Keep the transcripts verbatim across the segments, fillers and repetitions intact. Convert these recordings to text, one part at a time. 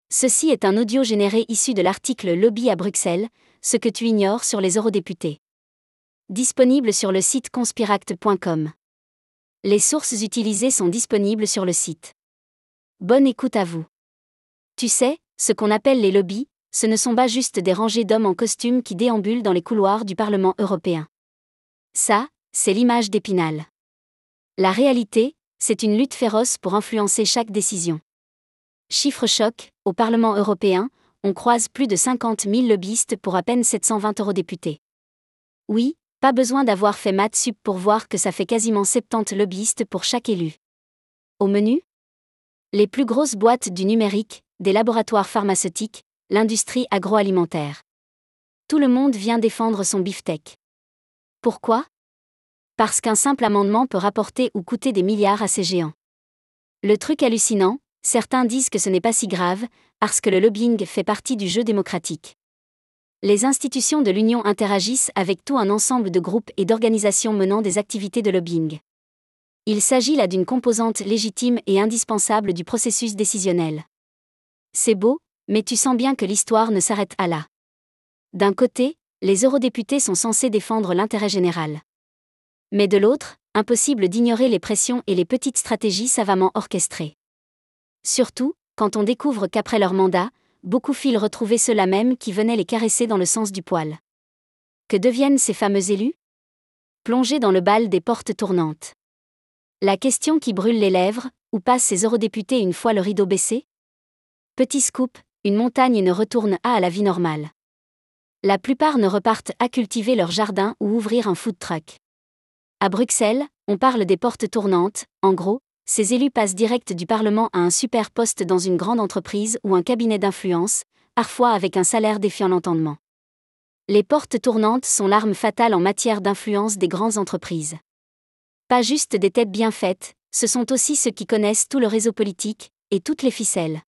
Ceci est un audio généré issu de l'article Lobby à Bruxelles, ce que tu ignores sur les eurodéputés. Disponible sur le site conspiract point com. Les sources utilisées sont disponibles sur le site. Bonne écoute à vous. Tu sais, ce qu'on appelle les lobbies, ce ne sont pas juste des rangées d'hommes en costume qui déambulent dans les couloirs du Parlement européen. Ça, c'est l'image d'Épinal. La réalité, c'est une lutte féroce pour influencer chaque décision. Chiffre choc, au Parlement européen, on croise plus de cinquante mille lobbyistes pour à peine sept cent vingt eurodéputés. Oui, pas besoin d'avoir fait maths sup pour voir que ça fait quasiment soixante-dix lobbyistes pour chaque élu. Au menu ? Les plus grosses boîtes du numérique, des laboratoires pharmaceutiques, l'industrie agroalimentaire. Tout le monde vient défendre son beefsteak. Pourquoi ? Parce qu'un simple amendement peut rapporter ou coûter des milliards à ces géants. Le truc hallucinant, certains disent que ce n'est pas si grave, parce que le lobbying fait partie du jeu démocratique. Les institutions de l'Union interagissent avec tout un ensemble de groupes et d'organisations menant des activités de lobbying. Il s'agit là d'une composante légitime et indispensable du processus décisionnel. C'est beau, mais tu sens bien que l'histoire ne s'arrête à là. D'un côté, les eurodéputés sont censés défendre l'intérêt général. Mais de l'autre, impossible d'ignorer les pressions et les petites stratégies savamment orchestrées. Surtout, quand on découvre qu'après leur mandat, beaucoup filent retrouver ceux-là même qui venaient les caresser dans le sens du poil. Que deviennent ces fameux élus ? Plongés dans le bal des portes tournantes. La question qui brûle les lèvres, où passent ces eurodéputés une fois le rideau baissé ? Petit scoop, une montagne ne retourne pas à la vie normale. La plupart ne repartent à cultiver leur jardin ou ouvrir un food truck. À Bruxelles, on parle des portes tournantes, en gros, ces élus passent direct du Parlement à un super poste dans une grande entreprise ou un cabinet d'influence, parfois avec un salaire défiant l'entendement. Les portes tournantes sont l'arme fatale en matière d'influence des grandes entreprises. Pas juste des têtes bien faites, ce sont aussi ceux qui connaissent tout le réseau politique, et toutes les ficelles.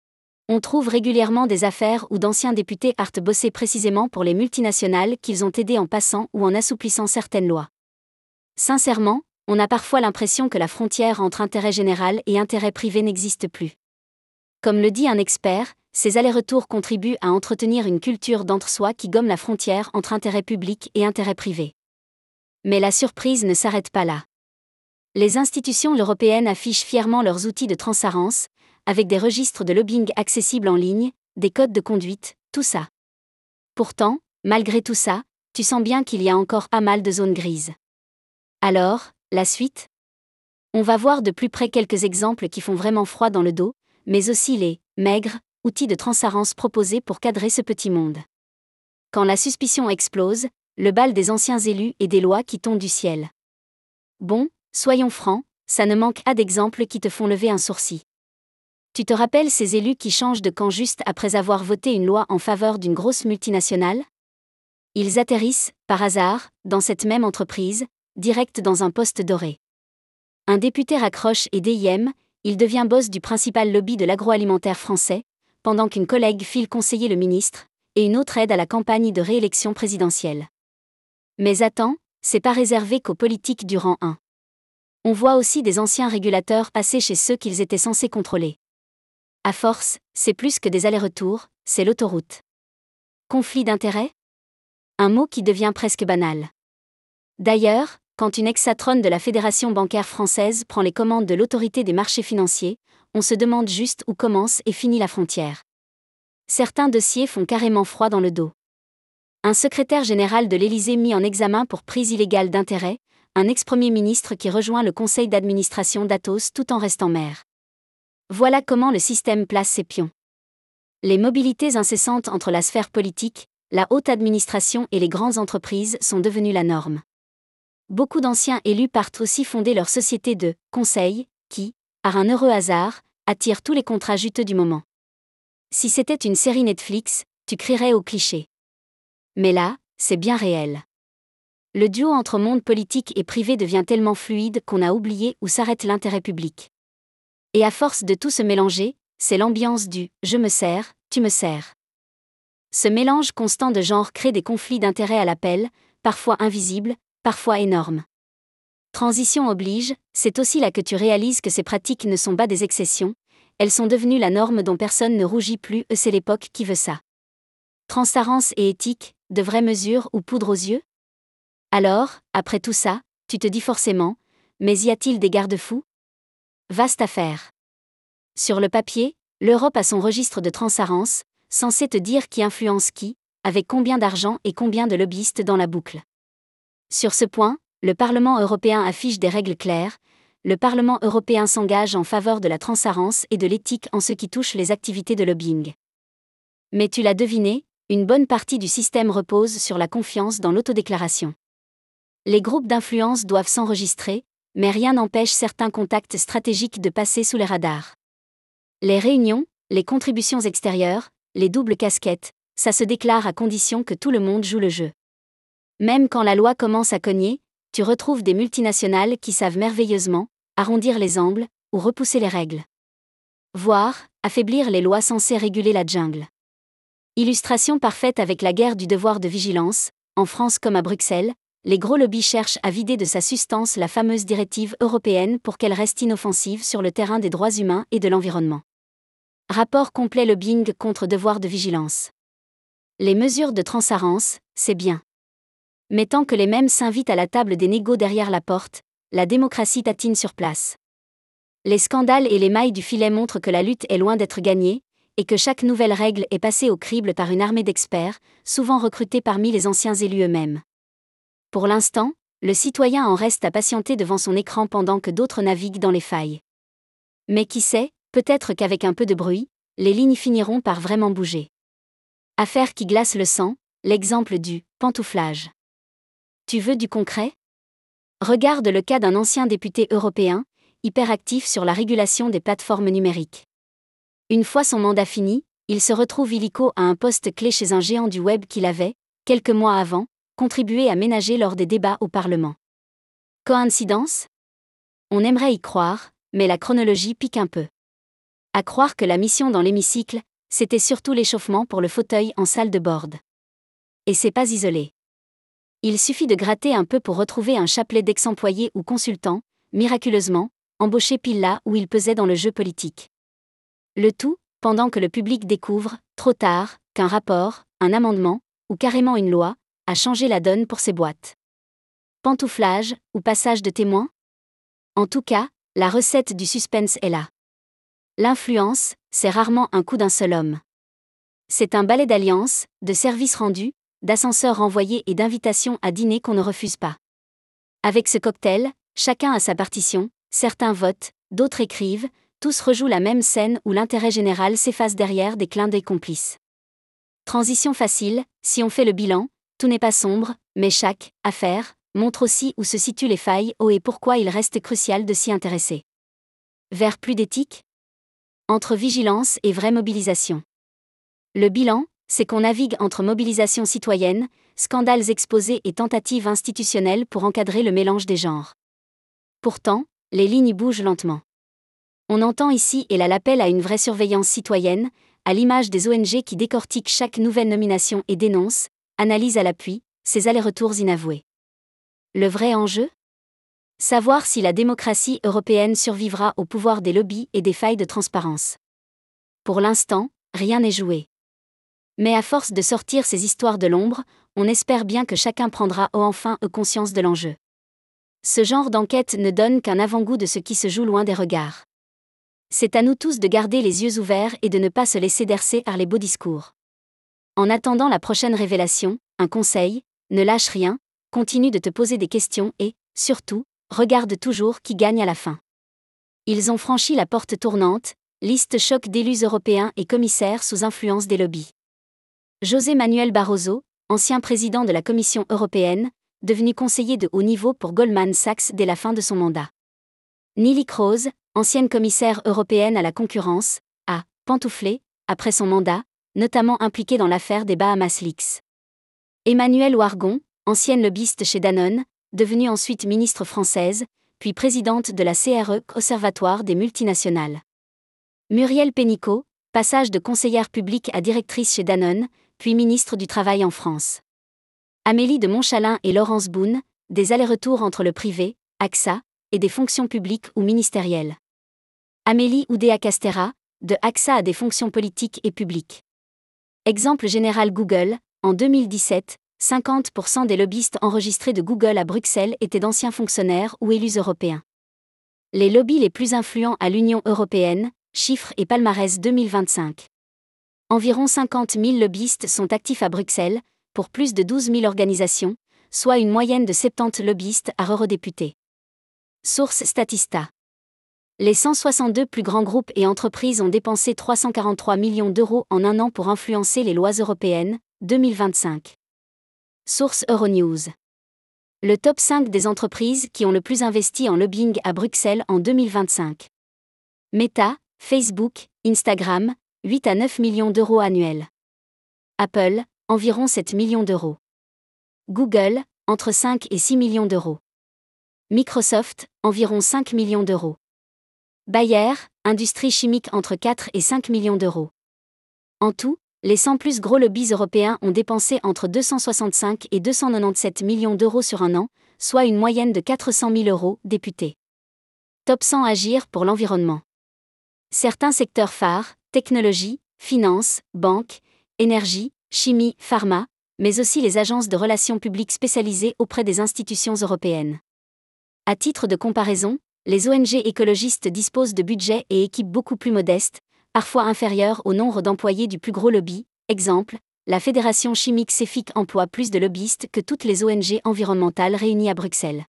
On trouve régulièrement des affaires où d'anciens députés partent bosser précisément pour les multinationales qu'ils ont aidées en passant ou en assouplissant certaines lois. Sincèrement, on a parfois l'impression que la frontière entre intérêt général et intérêt privé n'existe plus. Comme le dit un expert, ces allers-retours contribuent à entretenir une culture d'entre-soi qui gomme la frontière entre intérêt public et intérêt privé. Mais la surprise ne s'arrête pas là. Les institutions européennes affichent fièrement leurs outils de transparence, avec des registres de lobbying accessibles en ligne, des codes de conduite, tout ça. Pourtant, malgré tout ça, tu sens bien qu'il y a encore pas mal de zones grises. Alors, la suite ? On va voir de plus près quelques exemples qui font vraiment froid dans le dos, mais aussi les « maigres » outils de transparence proposés pour cadrer ce petit monde. Quand la suspicion explose, le bal des anciens élus et des lois qui tombent du ciel. Bon, soyons francs, ça ne manque pas d'exemples qui te font lever un sourcil. Tu te rappelles ces élus qui changent de camp juste après avoir voté une loi en faveur d'une grosse multinationale ? Ils atterrissent, par hasard, dans cette même entreprise, direct dans un poste doré. Un député raccroche et D I M, il devient boss du principal lobby de l'agroalimentaire français, pendant qu'une collègue file conseiller le ministre, et une autre aide à la campagne de réélection présidentielle. Mais attends, c'est pas réservé qu'aux politiques du rang un. On voit aussi des anciens régulateurs passer chez ceux qu'ils étaient censés contrôler. À force, c'est plus que des allers-retours, c'est l'autoroute. Conflit d'intérêts ? Un mot qui devient presque banal. D'ailleurs, quand une ex-patronne de la Fédération bancaire française prend les commandes de l'autorité des marchés financiers, on se demande juste où commence et finit la frontière. Certains dossiers font carrément froid dans le dos. Un secrétaire général de l'Élysée mis en examen pour prise illégale d'intérêt, un ex-premier ministre qui rejoint le conseil d'administration d'Atos tout en restant maire. Voilà comment le système place ses pions. Les mobilités incessantes entre la sphère politique, la haute administration et les grandes entreprises sont devenues la norme. Beaucoup d'anciens élus partent aussi fonder leur société de « conseil » qui, par un heureux hasard, attire tous les contrats juteux du moment. Si c'était une série Netflix, tu crierais au cliché. Mais là, c'est bien réel. Le duo entre monde politique et privé devient tellement fluide qu'on a oublié où s'arrête l'intérêt public. Et à force de tout se mélanger, c'est l'ambiance du « je me sers, tu me sers ». Ce mélange constant de genres crée des conflits d'intérêts à l'appel, parfois invisibles, parfois énormes. Transition oblige, c'est aussi là que tu réalises que ces pratiques ne sont pas des exceptions, elles sont devenues la norme dont personne ne rougit plus, et c'est l'époque qui veut ça. Transparence et éthique, de vraies mesures ou poudre aux yeux? Alors, après tout ça, tu te dis forcément, mais y a-t-il des garde-fous? Vaste affaire. Sur le papier, l'Europe a son registre de transparence, censé te dire qui influence qui, avec combien d'argent et combien de lobbyistes dans la boucle. Sur ce point, le Parlement européen affiche des règles claires. Le Parlement européen s'engage en faveur de la transparence et de l'éthique en ce qui touche les activités de lobbying. Mais tu l'as deviné, une bonne partie du système repose sur la confiance dans l'autodéclaration. Les groupes d'influence doivent s'enregistrer, mais rien n'empêche certains contacts stratégiques de passer sous les radars. Les réunions, les contributions extérieures, les doubles casquettes, ça se déclare à condition que tout le monde joue le jeu. Même quand la loi commence à cogner, tu retrouves des multinationales qui savent merveilleusement arrondir les angles ou repousser les règles. Voire, affaiblir les lois censées réguler la jungle. Illustration parfaite avec la guerre du devoir de vigilance, en France comme à Bruxelles, les gros lobbies cherchent à vider de sa substance la fameuse directive européenne pour qu'elle reste inoffensive sur le terrain des droits humains et de l'environnement. Rapport complet lobbying contre devoir de vigilance. Les mesures de transparence, c'est bien. Mais tant que les mêmes s'invitent à la table des négos derrière la porte, la démocratie tatine sur place. Les scandales et les mailles du filet montrent que la lutte est loin d'être gagnée, et que chaque nouvelle règle est passée au crible par une armée d'experts, souvent recrutés parmi les anciens élus eux-mêmes. Pour l'instant, le citoyen en reste à patienter devant son écran pendant que d'autres naviguent dans les failles. Mais qui sait, peut-être qu'avec un peu de bruit, les lignes finiront par vraiment bouger. Affaire qui glace le sang, l'exemple du « pantouflage ». Tu veux du concret? Regarde le cas d'un ancien député européen, hyperactif sur la régulation des plateformes numériques. Une fois son mandat fini, il se retrouve illico à un poste clé chez un géant du web qu'il avait, quelques mois avant, contribué à ménager lors des débats au Parlement. Coïncidence? On aimerait y croire, mais la chronologie pique un peu. À croire que la mission dans l'hémicycle, c'était surtout l'échauffement pour le fauteuil en salle de board. Et c'est pas isolé. Il suffit de gratter un peu pour retrouver un chapelet d'ex-employés ou consultants, miraculeusement, embauchés pile là où ils pesaient dans le jeu politique. Le tout, pendant que le public découvre, trop tard, qu'un rapport, un amendement, ou carrément une loi, a changé la donne pour ces boîtes. Pantouflage, ou passage de témoin? En tout cas, la recette du suspense est là. L'influence, c'est rarement un coup d'un seul homme. C'est un balai d'alliances, de services rendus, d'ascenseurs renvoyés et d'invitations à dîner qu'on ne refuse pas. Avec ce cocktail, chacun a sa partition, certains votent, d'autres écrivent, tous rejouent la même scène où l'intérêt général s'efface derrière des clins d'œil complices. Transition facile, si on fait le bilan, tout n'est pas sombre, mais chaque affaire montre aussi où se situent les failles oh, et pourquoi il reste crucial de s'y intéresser. Vers plus d'éthique? Entre vigilance et vraie mobilisation. Le bilan, c'est qu'on navigue entre mobilisation citoyenne, scandales exposés et tentatives institutionnelles pour encadrer le mélange des genres. Pourtant, les lignes bougent lentement. On entend ici et là l'appel à une vraie surveillance citoyenne, à l'image des O N G qui décortiquent chaque nouvelle nomination et dénoncent, analysent à l'appui, ces allers-retours inavoués. Le vrai enjeu? Savoir si la démocratie européenne survivra au pouvoir des lobbies et des failles de transparence. Pour l'instant, rien n'est joué. Mais à force de sortir ces histoires de l'ombre, on espère bien que chacun prendra enfin conscience de l'enjeu. Ce genre d'enquête ne donne qu'un avant-goût de ce qui se joue loin des regards. C'est à nous tous de garder les yeux ouverts et de ne pas se laisser bercer par les beaux discours. En attendant la prochaine révélation, un conseil, ne lâche rien, continue de te poser des questions et, surtout, regarde toujours qui gagne à la fin. Ils ont franchi la porte tournante, liste choc d'élus européens et commissaires sous influence des lobbies. José Manuel Barroso, ancien président de la Commission européenne, devenu conseiller de haut niveau pour Goldman Sachs dès la fin de son mandat. Neelie Kroes, ancienne commissaire européenne à la concurrence, a pantouflé, après son mandat, notamment impliquée dans l'affaire des Bahamas Leaks. Emmanuelle Wargon, ancienne lobbyiste chez Danone, devenue ensuite ministre française, puis présidente de la C R E, Conservatoire des multinationales. Muriel Pénicaud, passage de conseillère publique à directrice chez Danone, puis ministre du Travail en France. Amélie de Montchalin et Laurence Boone, des allers-retours entre le privé, A X A, et des fonctions publiques ou ministérielles. Amélie Oudéa-Castéra, de A X A à des fonctions politiques et publiques. Exemple général Google, en deux mille dix-sept, cinquante pour cent des lobbyistes enregistrés de Google à Bruxelles étaient d'anciens fonctionnaires ou élus européens. Les lobbies les plus influents à l'Union européenne, chiffres et palmarès deux mille vingt-cinq. Environ cinquante mille lobbyistes sont actifs à Bruxelles, pour plus de douze mille organisations, soit une moyenne de soixante-dix lobbyistes par eurodéputé. Source Statista. Les cent soixante-deux plus grands groupes et entreprises ont dépensé trois cent quarante-trois millions d'euros en un an pour influencer les lois européennes, deux mille vingt-cinq. Source Euronews. Le top cinq des entreprises qui ont le plus investi en lobbying à Bruxelles en deux mille vingt-cinq. Meta, Facebook, Instagram, huit à neuf millions d'euros annuels. Apple, environ sept millions d'euros. Google, entre cinq et six millions d'euros. Microsoft, environ cinq millions d'euros. Bayer, industrie chimique entre quatre et cinq millions d'euros. En tout, les cent plus gros lobbies européens ont dépensé entre deux cent soixante-cinq et deux cent quatre-vingt-dix-sept millions d'euros sur un an, soit une moyenne de quatre cent mille euros, députés. Top cent agir pour l'environnement. Certains secteurs phares, technologie, finance, banque, énergie, chimie, pharma, mais aussi les agences de relations publiques spécialisées auprès des institutions européennes. À titre de comparaison, les O N G écologistes disposent de budgets et équipes beaucoup plus modestes, parfois inférieurs au nombre d'employés du plus gros lobby. Exemple, la Fédération chimique Cefic emploie plus de lobbyistes que toutes les O N G environnementales réunies à Bruxelles.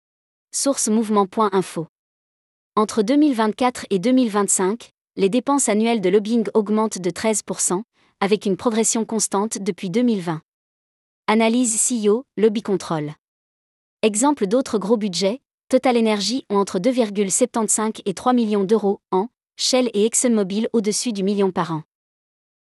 Source mouvement point info. Entre deux mille vingt-quatre et deux mille vingt-cinq, les dépenses annuelles de lobbying augmentent de treize pour cent, avec une progression constante depuis deux mille vingt. Analyse C E O, Lobby Control. Exemple d'autres gros budgets, Total Energy ont entre deux virgule soixante-quinze et trois millions d'euros an, Shell et ExxonMobil au-dessus du million par an.